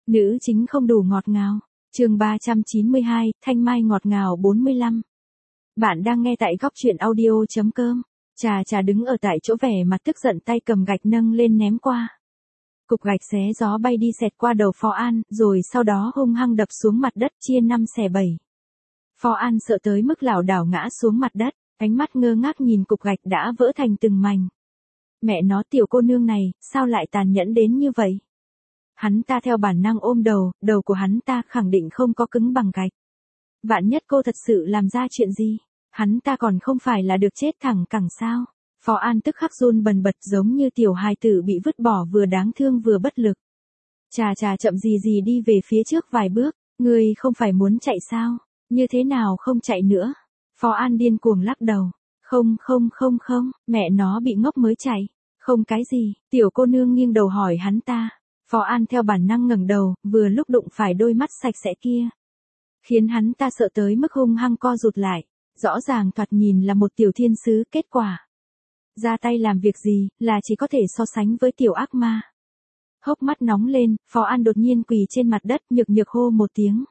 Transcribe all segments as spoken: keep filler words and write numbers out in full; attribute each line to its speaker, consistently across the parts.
Speaker 1: Nữ chính không đủ ngọt ngào. Chương ba trăm chín mươi hai, Thanh Mai ngọt ngào bốn mươi lăm. Bạn đang nghe tại góc truyện audio chấm com. Trà Trà đứng ở tại chỗ vẻ mặt tức giận, tay cầm gạch nâng lên ném qua. Cục gạch xé gió bay đi xẹt qua đầu Phó An, rồi sau đó hung hăng đập xuống mặt đất, chia năm xẻ bảy. Phó An sợ tới mức lảo đảo ngã xuống mặt đất, ánh mắt ngơ ngác nhìn cục gạch đã vỡ thành từng mảnh. Mẹ nó, tiểu cô nương này, sao lại tàn nhẫn đến như vậy? Hắn ta theo bản năng ôm đầu, đầu của hắn ta khẳng định không có cứng bằng gạch. Vạn nhất cô thật sự làm ra chuyện gì, hắn ta còn không phải là được chết thẳng cẳng sao? Phó An tức khắc run bần bật giống như tiểu hài tử bị vứt bỏ, vừa đáng thương vừa bất lực. Trà Trà chậm gì gì đi về phía trước vài bước, ngươi không phải muốn chạy sao? Như thế nào không chạy nữa? Phó An điên cuồng lắc đầu. Không không không không, mẹ nó bị ngốc mới chạy. Không cái gì, tiểu cô nương nghiêng đầu hỏi hắn ta. Phó An theo bản năng ngẩng đầu, vừa lúc đụng phải đôi mắt sạch sẽ kia. Khiến hắn ta sợ tới mức hung hăng co rụt lại. Rõ ràng thoạt nhìn là một tiểu thiên sứ, kết quả. Ra tay làm việc gì, là chỉ có thể so sánh với tiểu ác ma. Hốc mắt nóng lên, Phó An đột nhiên quỳ trên mặt đất, nhược nhược hô một tiếng.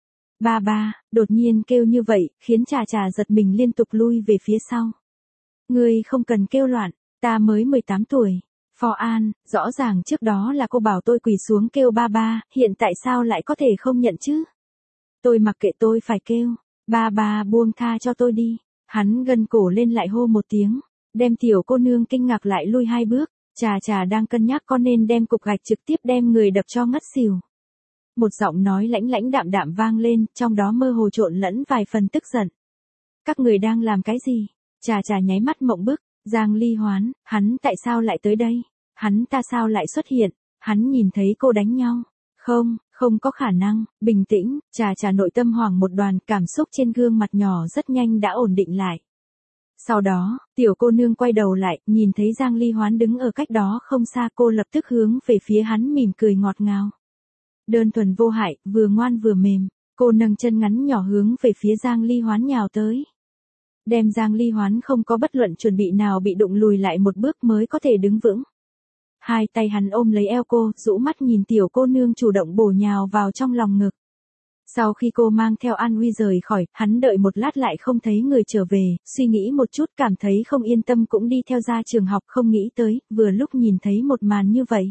Speaker 1: Ba ba, đột nhiên kêu như vậy, khiến Trà Trà giật mình liên tục lui về phía sau. Ngươi không cần kêu loạn, ta mới mười tám tuổi. Phó An, rõ ràng trước đó là cô bảo tôi quỳ xuống kêu ba ba, hiện tại sao lại có thể không nhận chứ? Tôi mặc kệ, tôi phải kêu. Ba ba buông tha cho tôi đi. Hắn gân cổ lên lại hô một tiếng, đem tiểu cô nương kinh ngạc lại lui hai bước. Trà Trà đang cân nhắc có nên đem cục gạch trực tiếp đem người đập cho ngất xỉu. Một giọng nói lãnh lãnh đạm đạm vang lên, trong đó mơ hồ trộn lẫn vài phần tức giận. Các người đang làm cái gì? Trà Trà nháy mắt mộng bức. Giang Ly Hoán, hắn tại sao lại tới đây? Hắn ta sao lại xuất hiện? Hắn nhìn thấy cô đánh nhau? Không, không có khả năng. Bình tĩnh. Trà Trà nội tâm hoảng một đoàn, cảm xúc trên gương mặt nhỏ rất nhanh đã ổn định lại. Sau đó, tiểu cô nương quay đầu lại, nhìn thấy Giang Ly Hoán đứng ở cách đó không xa, cô lập tức hướng về phía hắn mỉm cười ngọt ngào. Đơn thuần vô hại, vừa ngoan vừa mềm, cô nâng chân ngắn nhỏ hướng về phía Giang Ly Hoán nhào tới. Đem Giang Ly Hoán không có bất luận chuẩn bị nào bị đụng lùi lại một bước mới có thể đứng vững. Hai tay hắn ôm lấy eo cô, rũ mắt nhìn tiểu cô nương chủ động bổ nhào vào trong lòng ngực. Sau khi cô mang theo An Uy rời khỏi, hắn đợi một lát lại không thấy người trở về, suy nghĩ một chút cảm thấy không yên tâm cũng đi theo ra trường học, không nghĩ tới, vừa lúc nhìn thấy một màn như vậy.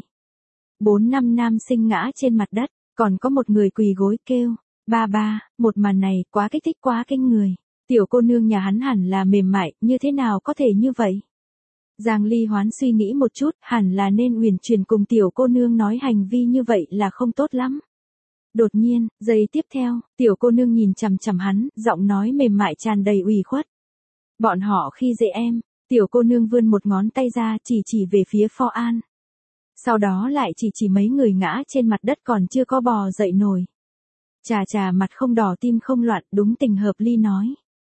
Speaker 1: Bốn năm nam sinh ngã trên mặt đất, còn có một người quỳ gối kêu, ba ba, một màn này quá kích thích, quá kinh người. Tiểu cô nương nhà hắn hẳn là mềm mại, như thế nào có thể như vậy? Giang Ly Hoán suy nghĩ một chút, hẳn là nên uyển chuyển cùng tiểu cô nương nói hành vi như vậy là không tốt lắm. Đột nhiên, giây tiếp theo, tiểu cô nương nhìn chằm chằm hắn, giọng nói mềm mại tràn đầy ủy khuất. Bọn họ khi dễ em. Tiểu cô nương vươn một ngón tay ra, chỉ chỉ về phía Phó An. Sau đó lại chỉ chỉ mấy người ngã trên mặt đất còn chưa có bò dậy nổi. Trà Trà mặt không đỏ tim không loạn, đúng tình hợp ly nói.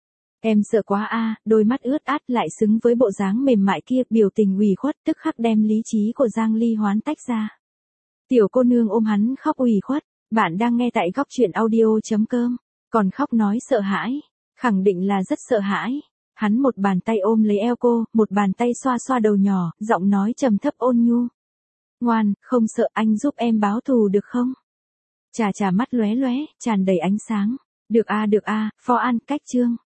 Speaker 1: Em sợ quá a, đôi mắt ướt át lại xứng với bộ dáng mềm mại kia, biểu tình ủy khuất tức khắc đem lý trí của Giang Ly Hoán tách ra. Tiểu cô nương ôm hắn khóc ủy khuất. Bạn đang nghe tại góc truyện audio chấm com. Còn khóc nói sợ hãi. Khẳng định là rất sợ hãi. Hắn một bàn tay ôm lấy eo cô, một bàn tay xoa xoa đầu nhỏ, giọng nói trầm thấp ôn nhu. Ngoan, không sợ, anh giúp em báo thù được không? Trà Trà mắt lóe lóe, tràn đầy ánh sáng. Được a được a, Phó An, cách chương.